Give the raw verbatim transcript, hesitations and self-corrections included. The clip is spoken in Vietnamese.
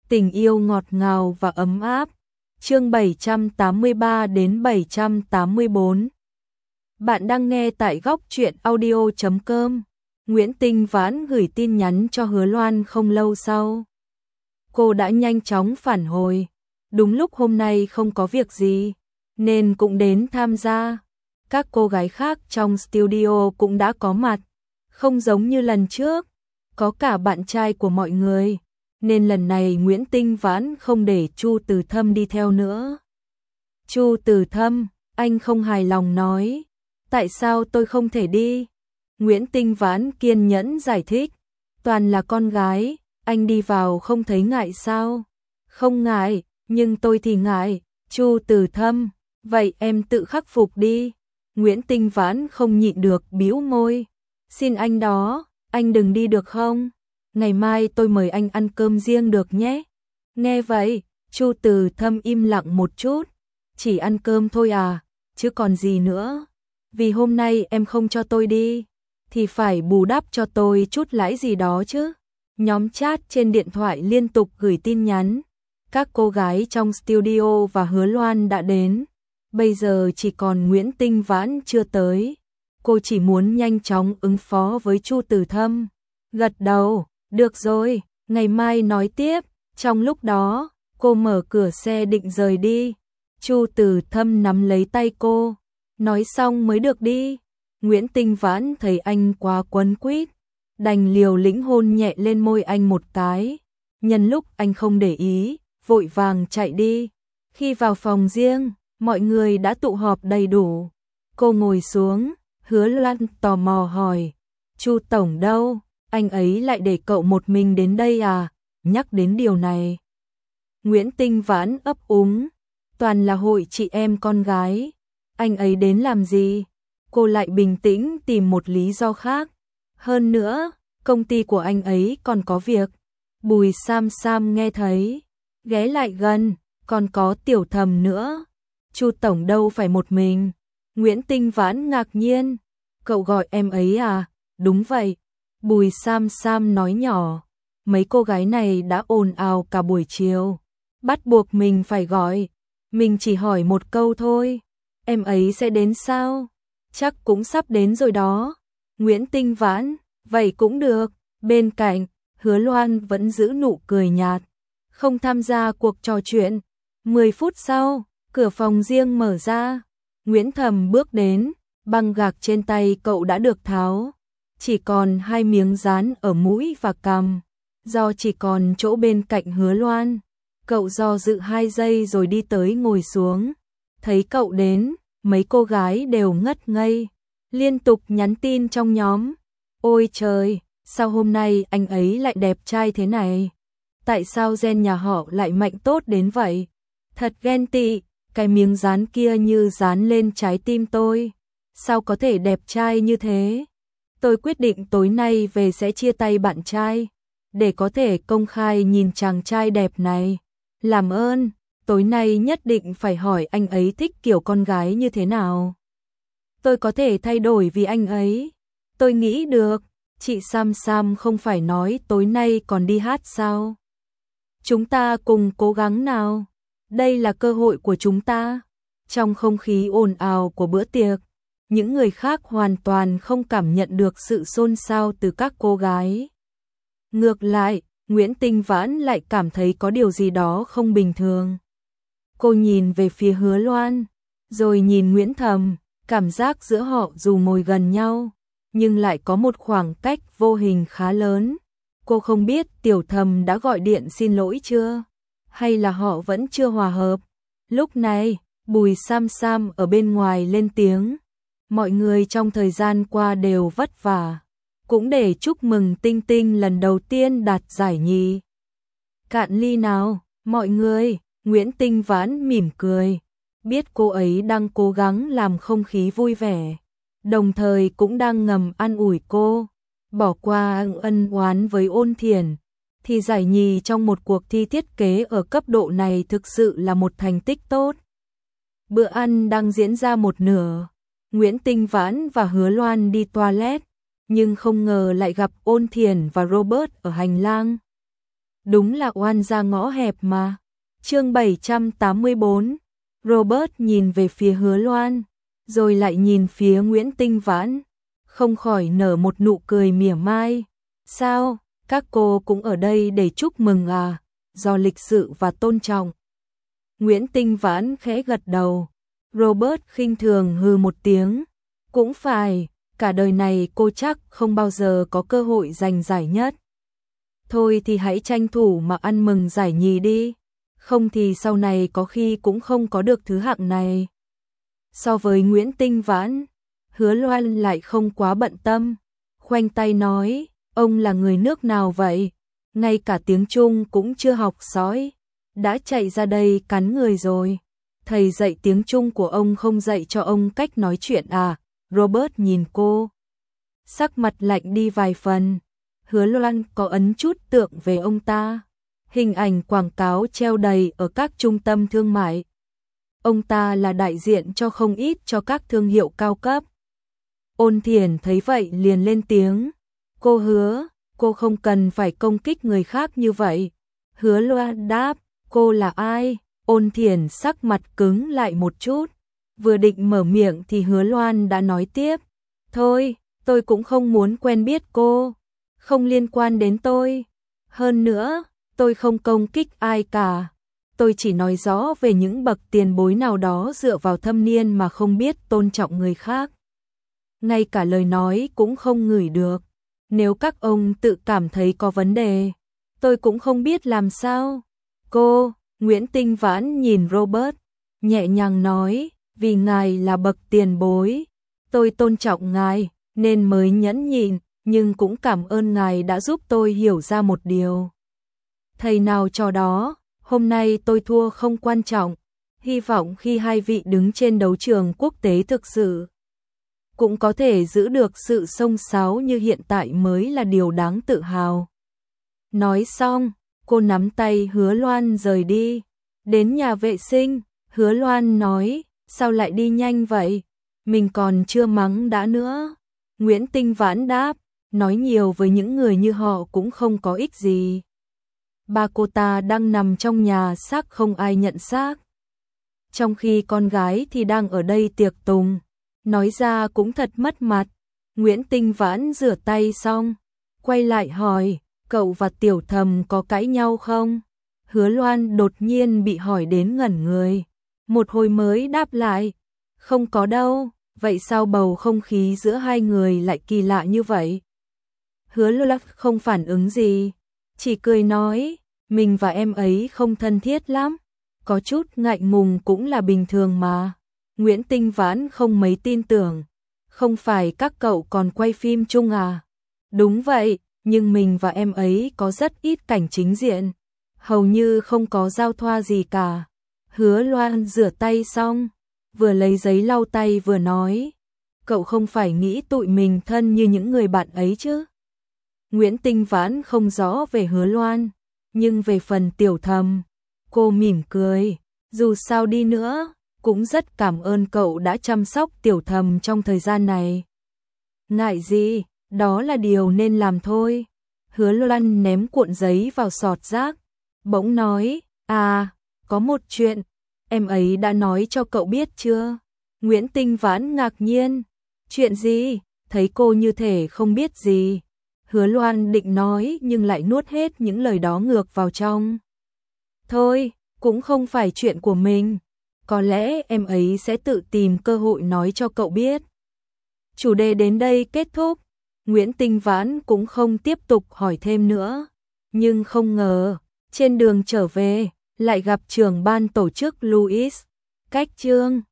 Tình yêu ngọt ngào và ấm áp. Chương bảy trăm tám mươi ba đến bảy trăm tám mươi bốn. Bạn đang nghe tại góc truyện audio chấm com. Nguyễn Tinh Vãn gửi tin nhắn cho Hứa Loan không lâu sau. Cô đã nhanh chóng phản hồi. Đúng lúc hôm nay không có việc gì, nên cũng đến tham gia. Các cô gái khác trong studio cũng đã có mặt. Không giống như lần trước, có cả bạn trai của mọi người. Nên lần này Nguyễn Tinh Vãn không để Chu Từ Thâm đi theo nữa. Chu Từ Thâm, anh không hài lòng nói. Tại sao tôi không thể đi? Nguyễn Tinh Vãn kiên nhẫn giải thích. Toàn là con gái, anh đi vào không thấy ngại sao? Không ngại, nhưng tôi thì ngại. Chu Từ Thâm, vậy em tự khắc phục đi. Nguyễn Tinh Vãn không nhịn được bĩu môi. Xin anh đó, anh đừng đi được không? Ngày mai tôi mời anh ăn cơm riêng được nhé. Nghe vậy, Chu Từ Thâm im lặng một chút. Chỉ ăn cơm thôi à, chứ còn gì nữa. Vì hôm nay em không cho tôi đi, thì phải bù đắp cho tôi chút lãi gì đó chứ. Nhóm chat trên điện thoại liên tục gửi tin nhắn. Các cô gái trong studio và Hứa Loan đã đến. Bây giờ chỉ còn Nguyễn Tinh Vãn chưa tới. Cô chỉ muốn nhanh chóng ứng phó với Chu Từ Thâm. Gật đầu. Được rồi, ngày mai nói tiếp. Trong lúc đó, cô mở cửa xe định rời đi. Chu Từ Thâm nắm lấy tay cô. Nói xong mới được đi. Nguyễn Tinh Vãn thấy anh quá quấn quýt, đành liều lĩnh hôn nhẹ lên môi anh một cái. Nhân lúc anh không để ý, vội vàng chạy đi. Khi vào phòng riêng, mọi người đã tụ họp đầy đủ. Cô ngồi xuống, Hứa Loan tò mò hỏi. Chu tổng đâu? Anh ấy lại để cậu một mình đến đây à? Nhắc đến điều này, Nguyễn Tinh Vãn ấp úng. Toàn là hội chị em con gái. Anh ấy đến làm gì? Cô lại bình tĩnh tìm một lý do khác. Hơn nữa, công ty của anh ấy còn có việc. Bùi Sam Sam nghe thấy, ghé lại gần. Còn có Tiểu Thầm nữa. Chu tổng đâu phải một mình? Nguyễn Tinh Vãn ngạc nhiên. Cậu gọi em ấy à? Đúng vậy. Bùi Sam Sam nói nhỏ. Mấy cô gái này đã ồn ào cả buổi chiều, bắt buộc mình phải gọi. Mình chỉ hỏi một câu thôi. Em ấy sẽ đến sao? Chắc cũng sắp đến rồi đó. Nguyễn Tinh Vãn, vậy cũng được. Bên cạnh, Hứa Loan vẫn giữ nụ cười nhạt, không tham gia cuộc trò chuyện. Mười phút sau, cửa phòng riêng mở ra. Nguyễn Thầm bước đến, băng gạc trên tay cậu đã được tháo. Chỉ còn hai miếng dán ở mũi và cằm. Do chỉ còn chỗ bên cạnh Hứa Loan, cậu do dự hai giây rồi đi tới ngồi xuống. Thấy cậu đến, mấy cô gái đều ngất ngây, liên tục nhắn tin trong nhóm. Ôi trời, sao hôm nay anh ấy lại đẹp trai thế này? Tại sao gen nhà họ lại mạnh tốt đến vậy? Thật ghen tị, cái miếng dán kia như dán lên trái tim tôi. Sao có thể đẹp trai như thế? Tôi quyết định tối nay về sẽ chia tay bạn trai, để có thể công khai nhìn chàng trai đẹp này. Làm ơn, tối nay nhất định phải hỏi anh ấy thích kiểu con gái như thế nào. Tôi có thể thay đổi vì anh ấy. Tôi nghĩ được. Chị Sam Sam không phải nói tối nay còn đi hát sao? Chúng ta cùng cố gắng nào. Đây là cơ hội của chúng ta. Trong không khí ồn ào của bữa tiệc, những người khác hoàn toàn không cảm nhận được sự xôn xao từ các cô gái. Ngược lại, Nguyễn Tinh Vãn lại cảm thấy có điều gì đó không bình thường. Cô nhìn về phía Hứa Loan, rồi nhìn Nguyễn Thầm, cảm giác giữa họ dù ngồi gần nhau, nhưng lại có một khoảng cách vô hình khá lớn. Cô không biết Tiểu Thầm đã gọi điện xin lỗi chưa, hay là họ vẫn chưa hòa hợp. Lúc này, Bùi Sam Sam ở bên ngoài lên tiếng. Mọi người trong thời gian qua đều vất vả, cũng để chúc mừng Tinh Tinh lần đầu tiên đạt giải nhì. Cạn ly nào, mọi người. Nguyễn Tinh Vãn mỉm cười, biết cô ấy đang cố gắng làm không khí vui vẻ, đồng thời cũng đang ngầm an ủi cô. Bỏ qua ân oán với Ôn Thiển, thì giải nhì trong một cuộc thi thiết kế ở cấp độ này thực sự là một thành tích tốt. Bữa ăn đang diễn ra một nửa. Nguyễn Tinh Vãn và Hứa Loan đi toilet, nhưng không ngờ lại gặp Ôn Thiển và Robert ở hành lang. đúng là oan ra ngõ hẹp mà. Chương bảy trăm tám mươi bốn, Robert nhìn về phía Hứa Loan, rồi lại nhìn phía Nguyễn Tinh Vãn, không khỏi nở một nụ cười mỉa mai. Sao, các cô cũng ở đây để chúc mừng à? Do lịch sự và tôn trọng. Nguyễn Tinh Vãn khẽ gật đầu. Robert khinh thường hừ một tiếng. Cũng phải, cả đời này cô chắc không bao giờ có cơ hội giành giải nhất. Thôi thì hãy tranh thủ mà ăn mừng giải nhì đi, không thì sau này có khi cũng không có được thứ hạng này. So với Nguyễn Tinh Vãn, Hứa Loan lại không quá bận tâm, khoanh tay nói, ông là người nước nào vậy? Ngay cả tiếng Trung cũng chưa học sói, đã chạy ra đây cắn người rồi. Thầy dạy tiếng Trung của ông không dạy cho ông cách nói chuyện à? Robert nhìn cô, sắc mặt lạnh đi vài phần. Hứa Loan có ấn chút tượng về ông ta, hình ảnh quảng cáo treo đầy ở các trung tâm thương mại. Ông ta là đại diện cho không ít cho các thương hiệu cao cấp. Ôn Thiển thấy vậy liền lên tiếng, cô Hứa, cô không cần phải công kích người khác như vậy. Hứa Loan đáp, cô là ai? Ôn Thiển sắc mặt cứng lại một chút, vừa định mở miệng thì Hứa Loan đã nói tiếp, thôi, tôi cũng không muốn quen biết cô, không liên quan đến tôi. Hơn nữa, tôi không công kích ai cả, tôi chỉ nói rõ về những bậc tiền bối nào đó dựa vào thâm niên mà không biết tôn trọng người khác. Ngay cả lời nói cũng không ngửi được. Nếu các ông tự cảm thấy có vấn đề, tôi cũng không biết làm sao. Cô, Nguyễn Tinh Vãn nhìn Robert, nhẹ nhàng nói, vì ngài là bậc tiền bối, tôi tôn trọng ngài, nên mới nhẫn nhịn, nhưng cũng cảm ơn ngài đã giúp tôi hiểu ra một điều. Thầy nào trò đó, hôm nay tôi thua không quan trọng, hy vọng khi hai vị đứng trên đấu trường quốc tế thực sự, cũng có thể giữ được sự xông xáo như hiện tại mới là điều đáng tự hào. Nói xong, cô nắm tay Hứa Loan rời đi. Đến nhà vệ sinh, Hứa Loan nói, sao lại đi nhanh vậy? Mình còn chưa mắng đã nữa. Nguyễn Tinh Vãn đáp, nói nhiều với những người như họ cũng không có ích gì. Ba cô ta đang nằm trong nhà xác không ai nhận xác, trong khi con gái thì đang ở đây tiệc tùng. Nói ra cũng thật mất mặt. Nguyễn Tinh Vãn rửa tay xong, quay lại hỏi, cậu và Tiểu Thầm có cãi nhau không? Hứa Loan đột nhiên bị hỏi đến ngẩn người, một hồi mới đáp lại, không có đâu. Vậy sao bầu không khí giữa hai người lại kỳ lạ như vậy? Hứa Loan không phản ứng gì, chỉ cười nói, mình và em ấy không thân thiết lắm, có chút ngại ngùng cũng là bình thường mà. Nguyễn Tinh Vãn không mấy tin tưởng, không phải các cậu còn quay phim chung à? Đúng vậy, nhưng mình và em ấy có rất ít cảnh chính diện, hầu như không có giao thoa gì cả. Hứa Loan rửa tay xong, vừa lấy giấy lau tay vừa nói, cậu không phải nghĩ tụi mình thân như những người bạn ấy chứ? Nguyễn Tinh Vãn không rõ về Hứa Loan, nhưng về phần Tiểu Thầm, cô mỉm cười, dù sao đi nữa, cũng rất cảm ơn cậu đã chăm sóc Tiểu Thầm trong thời gian này. Ngại gì, đó là điều nên làm thôi. Hứa Loan ném cuộn giấy vào sọt rác, bỗng nói, à, có một chuyện, em ấy đã nói cho cậu biết chưa? Nguyễn Tinh Vãn ngạc nhiên, chuyện gì? Thấy cô như thể không biết gì. Hứa Loan định nói nhưng lại nuốt hết những lời đó ngược vào trong. Thôi, cũng không phải chuyện của mình. Có lẽ em ấy sẽ tự tìm cơ hội nói cho cậu biết. Chủ đề đến đây kết thúc. Nguyễn Tinh Vãn cũng không tiếp tục hỏi thêm nữa. Nhưng không ngờ, trên đường trở về, lại gặp trưởng ban tổ chức Louis. Cách chương